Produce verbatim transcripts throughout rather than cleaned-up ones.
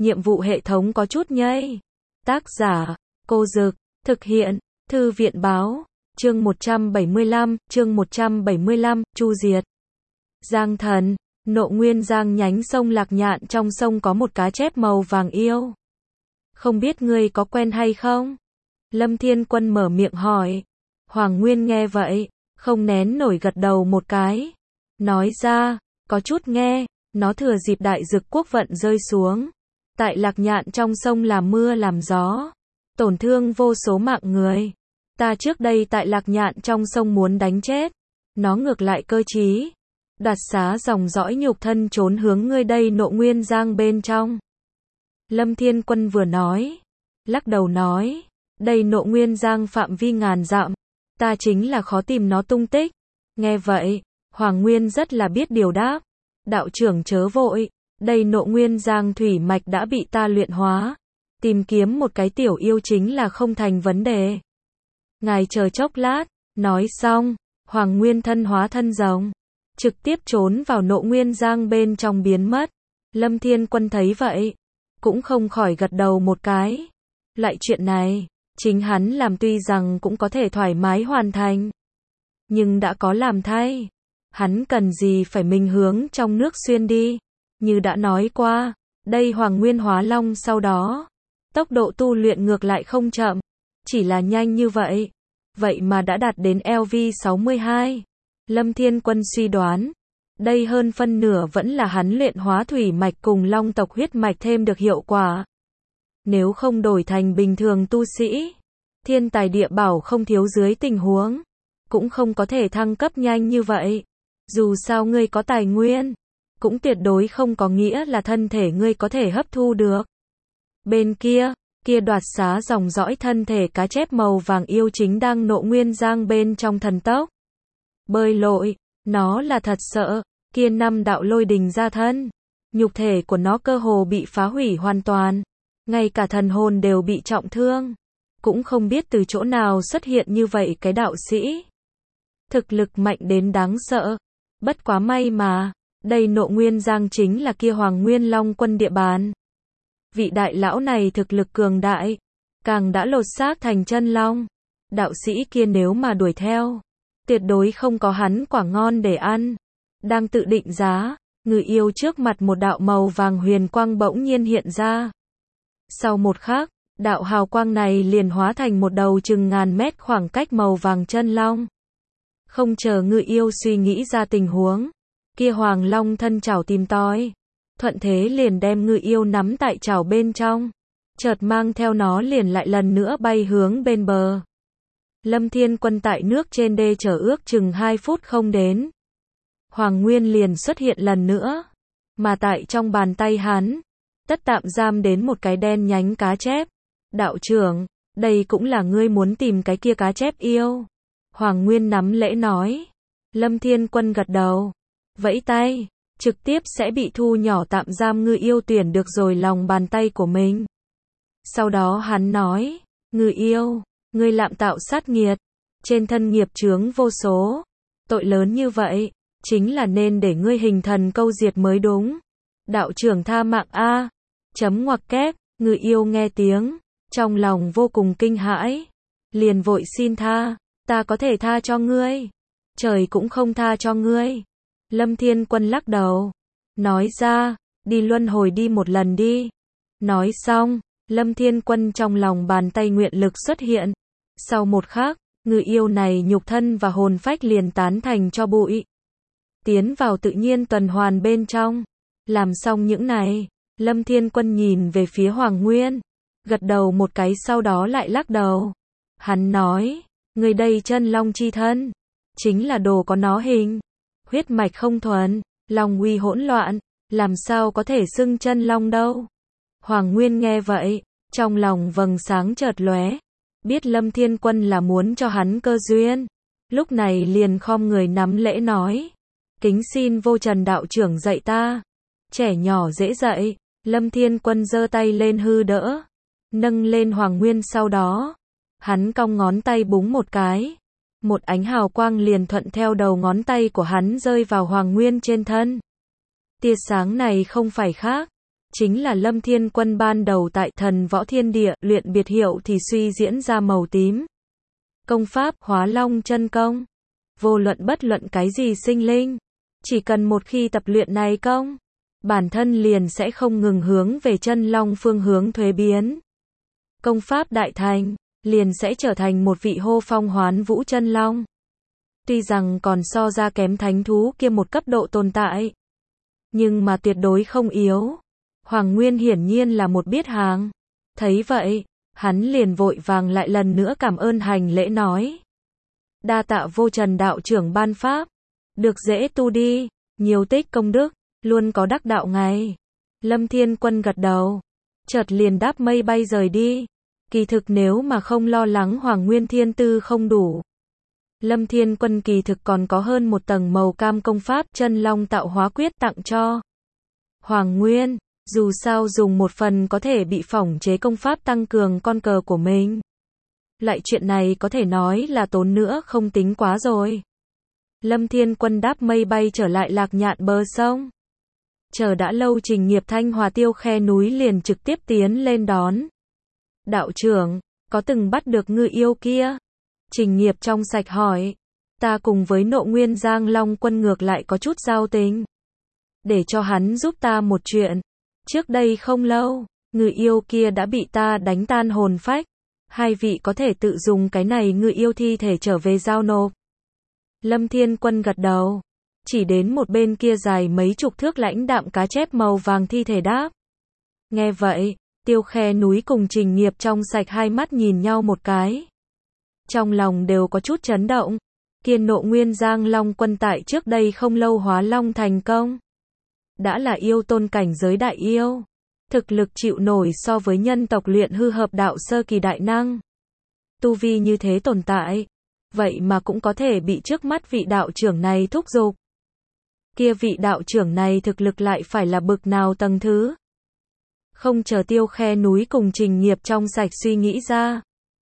nhiệm vụ hệ thống có chút nhây. Tác giả, Cô Dực, thực hiện, Thư viện báo, chương một trăm bảy mươi lăm, chương một trăm bảy mươi lăm, Chu Diệt. Giang Thần, Nộ Nguyên Giang nhánh sông Lạc Nhạn, trong sông có một cá chép màu vàng yêu. Không biết ngươi có quen hay không? Lâm Thiên Quân mở miệng hỏi. Hoàng Nguyên nghe vậy, không nén nổi gật đầu một cái. Nói ra, có chút nghe, nó thừa dịp đại dực quốc vận rơi xuống. Tại Lạc Nhạn trong sông làm mưa làm gió, tổn thương vô số mạng người. Ta trước đây tại Lạc Nhạn trong sông muốn đánh chết, nó ngược lại cơ trí. Đoạt xá dòng dõi nhục thân trốn hướng ngươi đây Nộ Nguyên Giang bên trong. Lâm Thiên Quân vừa nói, lắc đầu nói, đây Nộ Nguyên Giang phạm vi ngàn dặm, ta chính là khó tìm nó tung tích. Nghe vậy, Hoàng Nguyên rất là biết điều đáp, đạo trưởng chớ vội, đây Nộ Nguyên Giang thủy mạch đã bị ta luyện hóa, tìm kiếm một cái tiểu yêu chính là không thành vấn đề. Ngài chờ chốc lát. Nói xong, Hoàng Nguyên thân hóa thân rồng, trực tiếp trốn vào Nộ Nguyên Giang bên trong biến mất. Lâm Thiên Quân thấy vậy, cũng không khỏi gật đầu một cái. Loại chuyện này, chính hắn làm tuy rằng cũng có thể thoải mái hoàn thành, nhưng đã có làm thay, hắn cần gì phải mình hướng trong nước xuyên đi. Như đã nói qua, đây Hoàng Nguyên Hóa Long sau đó, tốc độ tu luyện ngược lại không chậm, chỉ là nhanh như vậy, vậy mà đã đạt đến L V sáu mươi hai. Lâm Thiên Quân suy đoán, đây hơn phân nửa vẫn là hắn luyện hóa thủy mạch cùng long tộc huyết mạch thêm được hiệu quả. Nếu không đổi thành bình thường tu sĩ, thiên tài địa bảo không thiếu dưới tình huống, cũng không có thể thăng cấp nhanh như vậy. Dù sao ngươi có tài nguyên, cũng tuyệt đối không có nghĩa là thân thể ngươi có thể hấp thu được. Bên kia, kia đoạt xá dòng dõi thân thể cá chép màu vàng yêu chính đang Nộ Nguyên Giang bên trong thần tốc bơi lội, nó là thật sợ, kia năm đạo lôi đình ra thân, nhục thể của nó cơ hồ bị phá hủy hoàn toàn, ngay cả thần hồn đều bị trọng thương, cũng không biết từ chỗ nào xuất hiện như vậy cái đạo sĩ. Thực lực mạnh đến đáng sợ, bất quá may mà, đây Nộ Nguyên Giang chính là kia Hoàng Nguyên Long quân địa bàn. Vị đại lão này thực lực cường đại, càng đã lột xác thành chân long. Đạo sĩ kia nếu mà đuổi theo, tuyệt đối không có hắn quả ngon để ăn. Đang tự định giá, người yêu trước mặt một đạo màu vàng huyền quang bỗng nhiên hiện ra. Sau một khắc, đạo hào quang này liền hóa thành một đầu chừng ngàn mét khoảng cách màu vàng chân long. Không chờ người yêu suy nghĩ ra tình huống, kia hoàng long thân chảo tìm tòi, thuận thế liền đem ngư yêu nắm tại chảo bên trong, chợt mang theo nó liền lại lần nữa bay hướng bên bờ. Lâm Thiên Quân tại nước trên đê chờ ước chừng hai phút không đến, Hoàng Nguyên liền xuất hiện lần nữa, mà tại trong bàn tay hắn, tất tạm giam đến một cái đen nhánh cá chép. Đạo trưởng, đây cũng là ngươi muốn tìm cái kia cá chép yêu? Hoàng Nguyên nắm lễ nói. Lâm Thiên Quân gật đầu, vẫy tay, trực tiếp sẽ bị thu nhỏ tạm giam ngư yêu tuyển được rồi lòng bàn tay của mình. Sau đó hắn nói, ngư yêu, ngươi lạm tạo sát nghiệt, trên thân nghiệp chướng vô số, tội lớn như vậy, chính là nên để ngươi hình thần câu diệt mới đúng. Đạo trưởng tha mạng a. Chấm ngoặc kép, ngư yêu nghe tiếng, trong lòng vô cùng kinh hãi, liền vội xin tha, ta có thể tha cho ngươi, trời cũng không tha cho ngươi. Lâm Thiên Quân lắc đầu, nói ra, đi luân hồi đi một lần đi. Nói xong, Lâm Thiên Quân trong lòng bàn tay nguyện lực xuất hiện. Sau một khắc, ngư yêu này nhục thân và hồn phách liền tán thành cho bụi, tiến vào tự nhiên tuần hoàn bên trong. Làm xong những này, Lâm Thiên Quân nhìn về phía Hoàng Nguyên, gật đầu một cái sau đó lại lắc đầu. Hắn nói, người đây chân long chi thân, chính là đồ có nó hình, huyết mạch không thuần, long uy hỗn loạn, làm sao có thể xưng chân long đâu. Hoàng Nguyên nghe vậy, trong lòng vầng sáng chợt lóe, biết Lâm Thiên Quân là muốn cho hắn cơ duyên, lúc này liền khom người nắm lễ nói, kính xin vô trần đạo trưởng dạy ta. Trẻ nhỏ dễ dạy. Lâm Thiên Quân giơ tay lên hư đỡ, nâng lên Hoàng Nguyên, sau đó hắn cong ngón tay búng một cái, một ánh hào quang liền thuận theo đầu ngón tay của hắn rơi vào Hoàng Nguyên trên thân. Tia sáng này không phải khác, chính là Lâm Thiên Quân ban đầu tại Thần Võ Thiên Địa luyện biệt hiệu thì suy diễn ra màu tím. Công pháp Hóa Long Chân Công. Vô luận bất luận cái gì sinh linh, chỉ cần một khi tập luyện này công, bản thân liền sẽ không ngừng hướng về chân long phương hướng thuế biến. Công pháp đại thành, liền sẽ trở thành một vị hô phong hoán vũ chân long. Tuy rằng còn so ra kém thánh thú kia một cấp độ tồn tại, nhưng mà tuyệt đối không yếu. Hoàng Nguyên hiển nhiên là một biết hàng. Thấy vậy, hắn liền vội vàng lại lần nữa cảm ơn hành lễ nói. Đa tạ Vô Trần đạo trưởng ban pháp. Được dễ tu đi, nhiều tích công đức, luôn có đắc đạo ngày. Lâm Thiên Quân gật đầu, chợt liền đáp mây bay rời đi. Kỳ thực nếu mà không lo lắng Hoàng Nguyên thiên tư không đủ, Lâm Thiên Quân kỳ thực còn có hơn một tầng màu cam công pháp chân long tạo hóa quyết tặng cho Hoàng Nguyên. Dù sao dùng một phần có thể bị phỏng chế công pháp tăng cường con cờ của mình. Lại chuyện này có thể nói là tốn nữa không tính quá rồi. Lâm Thiên Quân đáp mây bay trở lại Lạc Nhạn bờ sông. Chờ đã lâu Trình Nghiệp Thanh Hòa Tiêu Khe núi liền trực tiếp tiến lên đón. Đạo trưởng, có từng bắt được ngư yêu kia? Trình Nghiệp trong sạch hỏi. Ta cùng với Nộ Nguyên Giang Long Quân ngược lại có chút giao tình. Để cho hắn giúp ta một chuyện. Trước đây không lâu, ngư yêu kia đã bị ta đánh tan hồn phách. Hai vị có thể tự dùng cái này ngư yêu thi thể trở về giao nộp. Lâm Thiên Quân gật đầu. Chỉ đến một bên kia dài mấy chục thước lãnh đạm cá chép màu vàng thi thể đáp. Nghe vậy, Tiêu Khe núi cùng Trình Nghiệp trong sạch hai mắt nhìn nhau một cái. Trong lòng đều có chút chấn động. Kiên Nộ Nguyên Giang Long Quân tại trước đây không lâu hóa long thành công. Đã là yêu tôn cảnh giới đại yêu. Thực lực chịu nổi so với nhân tộc luyện hư hợp đạo sơ kỳ đại năng. Tu vi như thế tồn tại. Vậy mà cũng có thể bị trước mắt vị đạo trưởng này thúc giục. Kia vị đạo trưởng này thực lực lại phải là bực nào tầng thứ. Không chờ Tiêu Khe núi cùng Trình Nghiệp trong sạch suy nghĩ ra.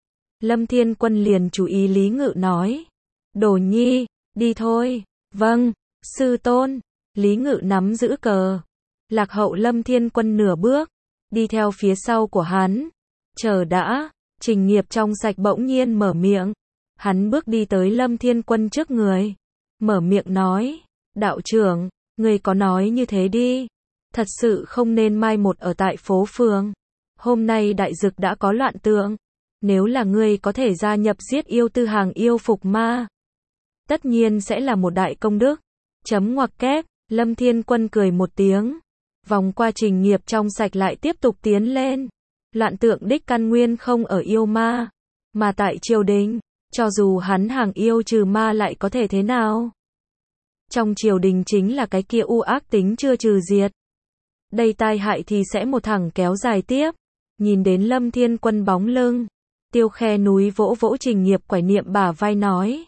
Lâm Thiên Quân liền chú ý Lý Ngự nói. Đồ nhi, đi thôi. Vâng, sư tôn. Lý Ngự nắm giữ cờ. Lạc hậu Lâm Thiên Quân nửa bước. Đi theo phía sau của hắn. Chờ đã. Trình Nghiệp trong sạch bỗng nhiên mở miệng. Hắn bước đi tới Lâm Thiên Quân trước người. Mở miệng nói. Đạo trưởng, người có nói như thế đi. Thật sự không nên mai một ở tại phố phường. Hôm nay đại dực đã có loạn tượng. Nếu là ngươi có thể gia nhập giết yêu tư hàng yêu phục ma, tất nhiên sẽ là một đại công đức. Chấm ngoặc kép, Lâm Thiên Quân cười một tiếng. Vòng qua Trình Nghiệp trong sạch lại tiếp tục tiến lên. Loạn tượng đích căn nguyên không ở yêu ma, mà tại triều đình. Cho dù hắn hàng yêu trừ ma lại có thể thế nào? Trong triều đình chính là cái kia u ác tính chưa trừ diệt. Đây tai hại thì sẽ một thẳng kéo dài tiếp. Nhìn đến Lâm Thiên Quân bóng lưng, Tiêu Khe núi vỗ vỗ Trình Nghiệp quải niệm bả vai nói.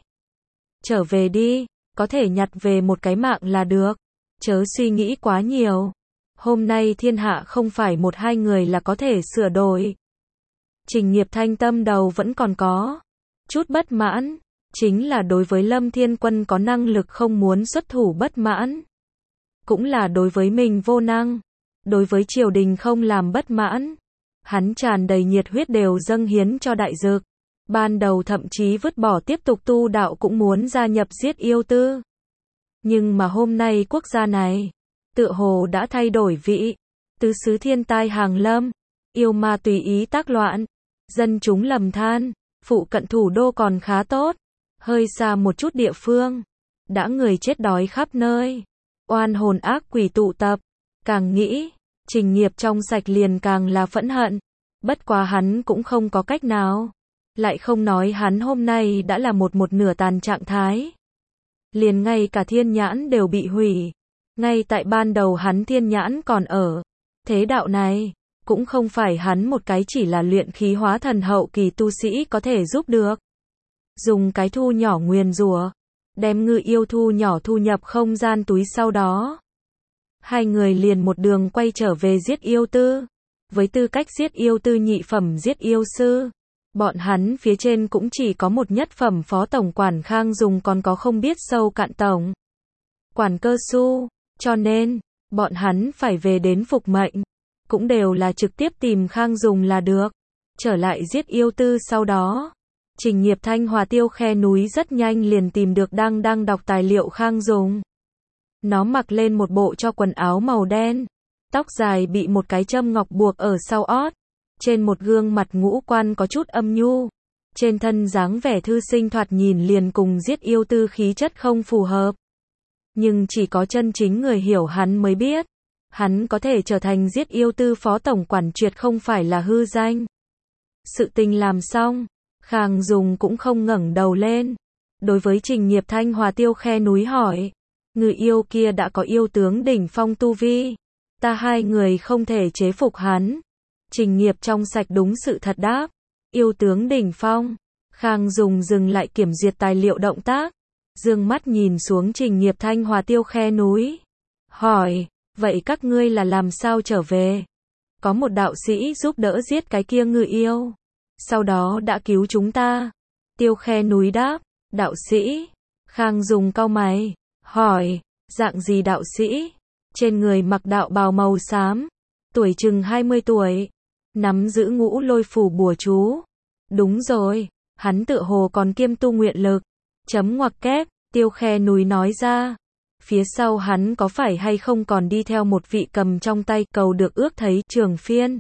Trở về đi, có thể nhặt về một cái mạng là được. Chớ suy nghĩ quá nhiều. Hôm nay thiên hạ không phải một hai người là có thể sửa đổi. Trình Nghiệp thanh tâm đầu vẫn còn có chút bất mãn. Chính là đối với Lâm Thiên Quân có năng lực không muốn xuất thủ bất mãn. Cũng là đối với mình vô năng. Đối với triều đình không làm bất mãn. Hắn tràn đầy nhiệt huyết đều dâng hiến cho đại dực. Ban đầu thậm chí vứt bỏ tiếp tục tu đạo cũng muốn gia nhập giết yêu tư. Nhưng mà hôm nay quốc gia này, tựa hồ đã thay đổi vị. Tứ xứ thiên tai hàng lâm. Yêu ma tùy ý tác loạn. Dân chúng lầm than. Phụ cận thủ đô còn khá tốt. Hơi xa một chút địa phương. Đã người chết đói khắp nơi. Oan hồn ác quỷ tụ tập. Càng nghĩ, Trình Nghiệp trong sạch liền càng là phẫn hận. Bất quá hắn cũng không có cách nào. Lại không nói hắn hôm nay đã là một một nửa tàn trạng thái. Liền ngay cả thiên nhãn đều bị hủy. Ngay tại ban đầu hắn thiên nhãn còn ở. Thế đạo này, cũng không phải hắn một cái chỉ là luyện khí hóa thần hậu kỳ tu sĩ có thể giúp được. Dùng cái thu nhỏ nguyền rủa, đem ngư yêu thu nhỏ thu nhập không gian túi sau đó. Hai người liền một đường quay trở về giết yêu tư. Với tư cách giết yêu tư nhị phẩm giết yêu sư, bọn hắn phía trên cũng chỉ có một nhất phẩm phó tổng quản Khang Dùng còn có không biết sâu cạn tổng quản Cơ Su, cho nên, bọn hắn phải về đến phục mệnh. cũng đều là trực tiếp tìm Khang Dùng là được. Trở lại giết yêu tư sau đó, Trình Nghiệp Thanh Hòa Tiêu Khe Núi rất nhanh liền tìm được đang đang đọc tài liệu Khang Dùng. Nó mặc lên một bộ cho quần áo màu đen, tóc dài bị một cái châm ngọc buộc ở sau ót, trên một gương mặt ngũ quan có chút âm nhu, trên thân dáng vẻ thư sinh thoạt nhìn liền cùng giết yêu tư khí chất không phù hợp. Nhưng chỉ có chân chính người hiểu hắn mới biết, hắn có thể trở thành giết yêu tư phó tổng quản tuyệt không phải là hư danh. Sự tình làm xong, Khang Dùng cũng không ngẩng đầu lên. Đối với Trình Nghiệp Thanh Hòa Tiêu Khe Núi hỏi, người yêu kia đã có yêu tướng đỉnh phong tu vi, ta hai người không thể chế phục hắn. Trình Nghiệp trong sạch đúng sự thật đáp, yêu tướng đỉnh phong. Khang Dùng dừng lại kiểm duyệt tài liệu động tác, dương mắt nhìn xuống Trình Nghiệp Thanh Hòa Tiêu Khe Núi, hỏi, vậy các ngươi là làm sao trở về? Có một đạo sĩ giúp đỡ giết cái kia ngư yêu, sau đó đã cứu chúng ta. Tiêu Khe Núi đáp, đạo sĩ. Khang Dùng cau mày, hỏi, dạng gì đạo sĩ? Trên người mặc đạo bào màu xám, tuổi chừng hai mươi tuổi, nắm giữ ngũ lôi phủ bùa chú. Đúng rồi, hắn tựa hồ còn kiêm tu nguyện lực. Chấm ngoặc kép, Tiêu Khe Núi nói ra. Phía sau hắn có phải hay không còn đi theo một vị cầm trong tay cầu được ước thấy Trường Phiên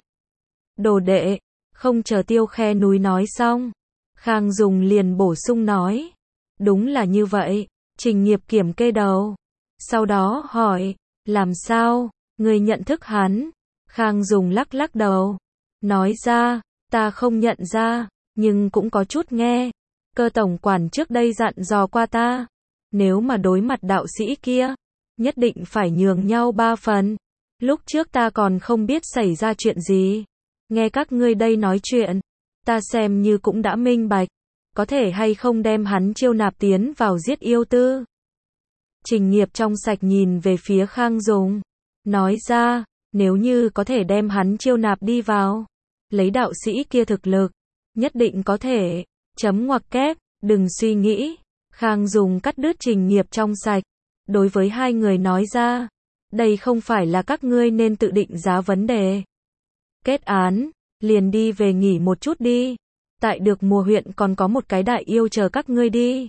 đồ đệ. Không chờ Tiêu Khe Núi nói xong, Khang Dùng liền bổ sung nói, đúng là như vậy. Trình Nghiệp kiểm kê đầu, sau đó hỏi, làm sao, người nhận thức hắn? Khang Dùng lắc lắc đầu, nói ra, ta không nhận ra, nhưng cũng có chút nghe. Cơ tổng quản trước đây dặn dò qua ta, nếu mà đối mặt đạo sĩ kia, nhất định phải nhường nhau ba phần. Lúc trước ta còn không biết xảy ra chuyện gì, nghe các ngươi đây nói chuyện, ta xem như cũng đã minh bạch, có thể hay không đem hắn chiêu nạp tiến vào giết yêu tư. Trình Nghiệp trong sạch nhìn về phía Khang Dùng, nói ra, nếu như có thể đem hắn chiêu nạp đi vào, lấy đạo sĩ kia thực lực, nhất định có thể. Chấm ngoặc kép, đừng suy nghĩ. Khang Dùng cắt đứt Trình Nghiệp trong sạch, đối với hai người nói ra, đây không phải là các ngươi nên tự định giá vấn đề. Kết án, liền đi về nghỉ một chút đi. Tại Được Mùa huyện còn có một cái đại yêu chờ các ngươi đi.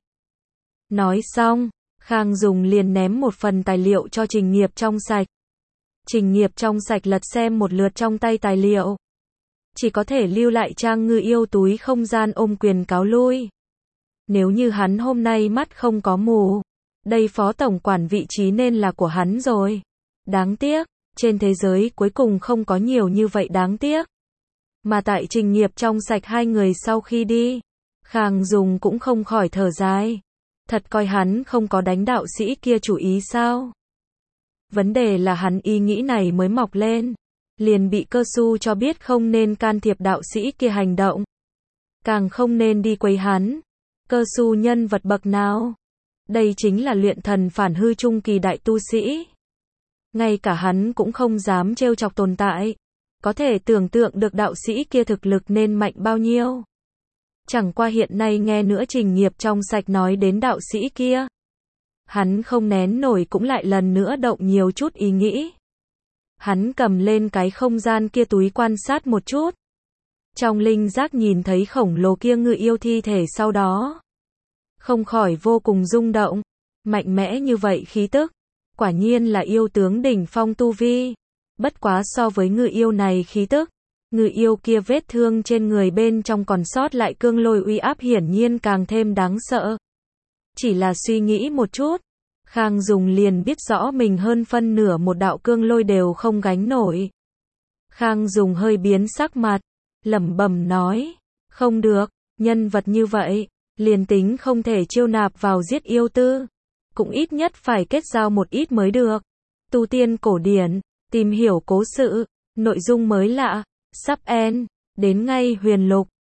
Nói xong, Khang Dùng liền ném một phần tài liệu cho Trình Nghiệp trong sạch. Trình Nghiệp trong sạch lật xem một lượt trong tay tài liệu, chỉ có thể lưu lại trang ngư yêu túi không gian ôm quyền cáo lui. Nếu như hắn hôm nay mắt không có mù, đây phó tổng quản vị trí nên là của hắn rồi. Đáng tiếc, trên thế giới cuối cùng không có nhiều như vậy đáng tiếc. Mà tại Trình Nghiệp trong sạch hai người sau khi đi, Khang Dùng cũng không khỏi thở dài. Thật coi hắn không có đánh đạo sĩ kia chủ ý sao? Vấn đề là hắn ý nghĩ này mới mọc lên, liền bị Cơ Su cho biết không nên can thiệp đạo sĩ kia hành động, càng không nên đi quấy hắn. Cơ Su nhân vật bậc nào? Đây chính là luyện thần phản hư trung kỳ đại tu sĩ. Ngay cả hắn cũng không dám trêu chọc tồn tại. Có thể tưởng tượng được đạo sĩ kia thực lực nên mạnh bao nhiêu. Chẳng qua hiện nay nghe nữa Trình Nghiệp trong sạch nói đến đạo sĩ kia, hắn không nén nổi cũng lại lần nữa động nhiều chút ý nghĩ. Hắn cầm lên cái không gian kia túi quan sát một chút. Trong linh giác nhìn thấy khổng lồ kia ngự yêu thi thể sau đó, không khỏi vô cùng rung động. Mạnh mẽ như vậy khí tức, quả nhiên là yêu tướng đỉnh phong tu vi. Bất quá so với ngự yêu này khí tức, ngự yêu kia vết thương trên người bên trong còn sót lại cương lôi uy áp hiển nhiên càng thêm đáng sợ. Chỉ là suy nghĩ một chút, Khang Dùng liền biết rõ mình hơn phân nửa một đạo cương lôi đều không gánh nổi. Khang Dùng hơi biến sắc mặt, lẩm bẩm nói, không được, nhân vật như vậy, liền tính không thể chiêu nạp vào giết yêu tư, cũng ít nhất phải kết giao một ít mới được. Tu tiên cổ điển, tìm hiểu cố sự, nội dung mới lạ, sắp end, đến ngay huyền lục.